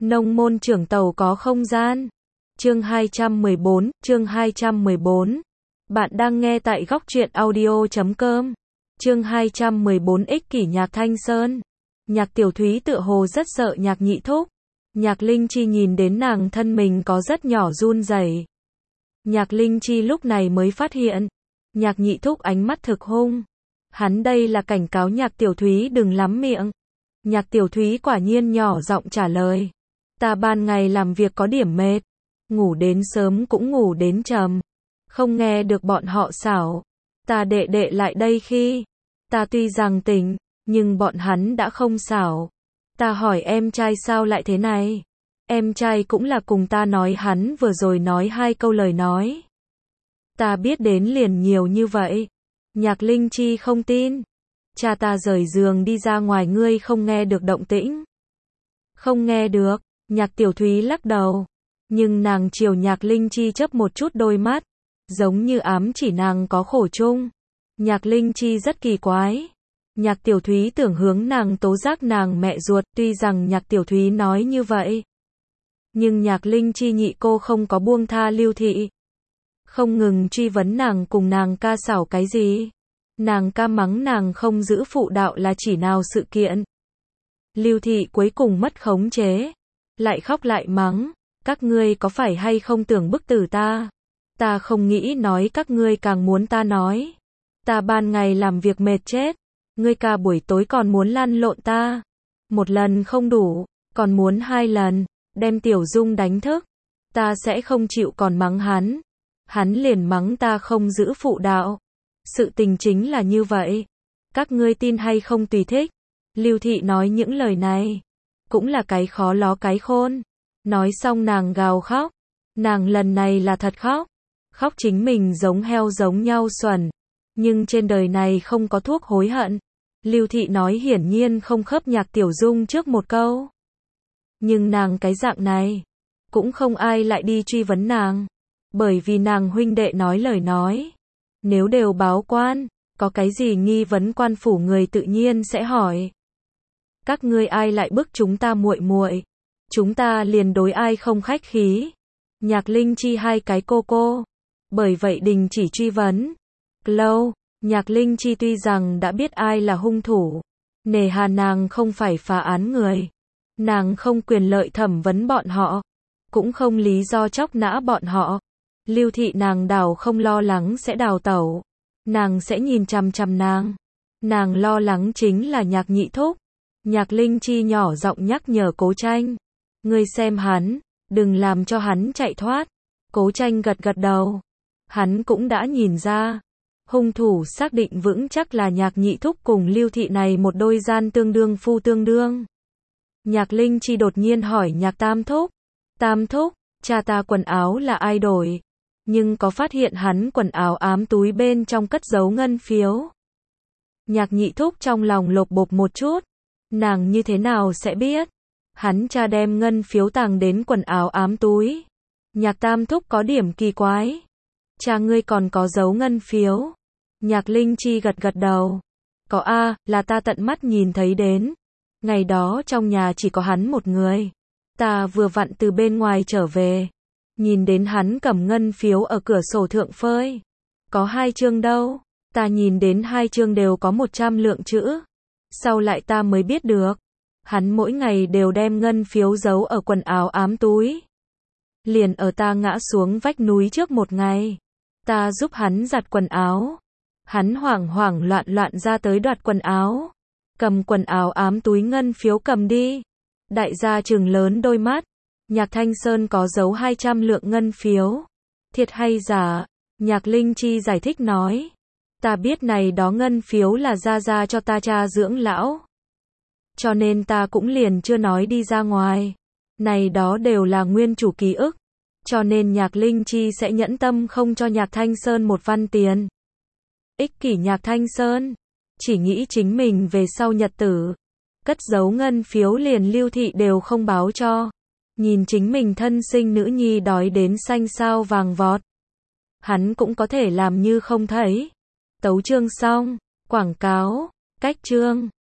Nông môn trưởng tàu có không gian. Chương 214. Bạn đang nghe tại góc truyện audio.com. Chương 214 ích kỷ Nhạc Thanh Sơn. Nhạc Tiểu Thúy tựa hồ rất sợ Nhạc Nhị Thúc. Nhạc Linh Chi nhìn đến nàng thân mình có rất nhỏ run rẩy. Nhạc Linh Chi lúc này mới phát hiện, Nhạc Nhị Thúc ánh mắt thực hung. Hắn đây là cảnh cáo Nhạc Tiểu Thúy đừng lắm miệng. Nhạc Tiểu Thúy quả nhiên nhỏ giọng trả lời. Ta ban ngày làm việc có điểm mệt, ngủ đến sớm cũng ngủ đến trầm, không nghe được bọn họ xảo. Ta đệ đệ lại đây khi ta tuy rằng tỉnh, nhưng bọn hắn đã không xảo. Ta hỏi em trai sao lại thế này. Em trai cũng là cùng ta nói hắn vừa rồi nói 2 câu lời nói. Ta biết đến liền nhiều như vậy. Nhạc Linh Chi không tin. Cha ta rời giường đi ra ngoài ngươi không nghe được động tĩnh. Không nghe được. Nhạc Tiểu Thúy lắc đầu. Nhưng nàng chiều Nhạc Linh Chi chớp một chút đôi mắt, giống như ám chỉ nàng có khổ chung. Nhạc Linh Chi rất kỳ quái. Nhạc Tiểu Thúy tưởng hướng nàng tố giác nàng mẹ ruột, tuy rằng Nhạc Tiểu Thúy nói như vậy. Nhưng Nhạc Linh Chi nhị cô không có buông tha Lưu Thị. Không ngừng truy vấn nàng cùng nàng ca xảo cái gì. Nàng ca mắng nàng không giữ phụ đạo là chỉ nào sự kiện. Lưu Thị cuối cùng mất khống chế. Lại khóc lại mắng. Các ngươi có phải hay không tưởng bức tử ta? Ta không nghĩ nói các ngươi càng muốn ta nói. Ta ban ngày làm việc mệt chết. Ngươi ca buổi tối còn muốn lăn lộn ta. 1 lần không đủ, còn muốn 2 lần. Đem Tiểu Dung đánh thức. Ta sẽ không chịu còn mắng hắn. Hắn liền mắng ta không giữ phụ đạo. Sự tình chính là như vậy. Các ngươi tin hay không tùy thích. Lưu Thị nói những lời này. Cũng là cái khó ló cái khôn. Nói xong nàng gào khóc. Nàng lần này là thật khóc. Khóc chính mình giống heo giống nhau xuẩn. Nhưng trên đời này không có thuốc hối hận. Lưu Thị nói hiển nhiên không khớp Nhạc Tiểu Dung trước một câu. Nhưng nàng cái dạng này, cũng không ai lại đi truy vấn nàng. Bởi vì nàng huynh đệ nói lời nói. Nếu đều báo quan, có cái gì nghi vấn quan phủ người tự nhiên sẽ hỏi. Các ngươi ai lại bức chúng ta muội muội? Chúng ta liền đối ai không khách khí. Nhạc Linh Chi 2 cái cô. Bởi vậy đình chỉ truy vấn. Lâu, Nhạc Linh Chi tuy rằng đã biết ai là hung thủ. Nề hà nàng không phải phá án người. Nàng không quyền lợi thẩm vấn bọn họ. Cũng không lý do chóc nã bọn họ. Lưu Thị nàng đào không lo lắng sẽ đào tẩu. Nàng sẽ nhìn chằm chằm nàng. Nàng lo lắng chính là Nhạc Nhị Thúc. Nhạc Linh Chi nhỏ giọng nhắc nhở Cố Tranh. Ngươi xem hắn, đừng làm cho hắn chạy thoát. Cố Tranh gật gật đầu. Hắn cũng đã nhìn ra. Hung thủ xác định vững chắc là Nhạc Nhị Thúc cùng Lưu Thị này một đôi gian tương đương phu tương đương. Nhạc Linh Chi đột nhiên hỏi Nhạc Tam Thúc. Tam Thúc, cha ta quần áo là ai đổi? Nhưng có phát hiện hắn quần áo ám túi bên trong cất giấu ngân phiếu? Nhạc Nhị Thúc trong lòng lột bột một chút. Nàng như thế nào sẽ biết? Hắn cha đem ngân phiếu tàng đến quần áo ám túi. Nhạc Tam Thúc có điểm kỳ quái. Cha ngươi còn có giấu ngân phiếu? Nhạc Linh Chi gật gật đầu. Có a, là ta tận mắt nhìn thấy đến. Ngày đó trong nhà chỉ có hắn một người. Ta vừa vặn từ bên ngoài trở về. Nhìn đến hắn cầm ngân phiếu ở cửa sổ thượng phơi. Có 2 chương đâu. Ta nhìn đến 2 chương đều có 100 lượng chữ. Sau lại ta mới biết được. Hắn mỗi ngày đều đem ngân phiếu giấu ở quần áo ám túi. Liền ở ta ngã xuống vách núi trước một ngày. Ta giúp hắn giặt quần áo. Hắn hoảng hoảng loạn loạn ra tới đoạt quần áo. Cầm quần áo ám túi ngân phiếu cầm đi. Đại gia trừng lớn đôi mắt. Nhạc Thanh Sơn có giấu 200 lượng ngân phiếu. Thiệt hay giả? Nhạc Linh Chi giải thích nói. Ta biết này đó ngân phiếu là gia cho ta cha dưỡng lão. Cho nên ta cũng liền chưa nói đi ra ngoài. Này đó đều là nguyên chủ ký ức. Cho nên Nhạc Linh Chi sẽ nhẫn tâm không cho Nhạc Thanh Sơn 1 văn tiền. Ích kỷ Nhạc Thanh Sơn. Chỉ nghĩ chính mình về sau nhật tử. Cất giấu ngân phiếu liền Lưu Thị đều không báo cho. Nhìn chính mình thân sinh nữ nhi đói đến xanh sao vàng vọt. Hắn cũng có thể làm như không thấy. Tấu chương xong. Quảng cáo. Cách chương.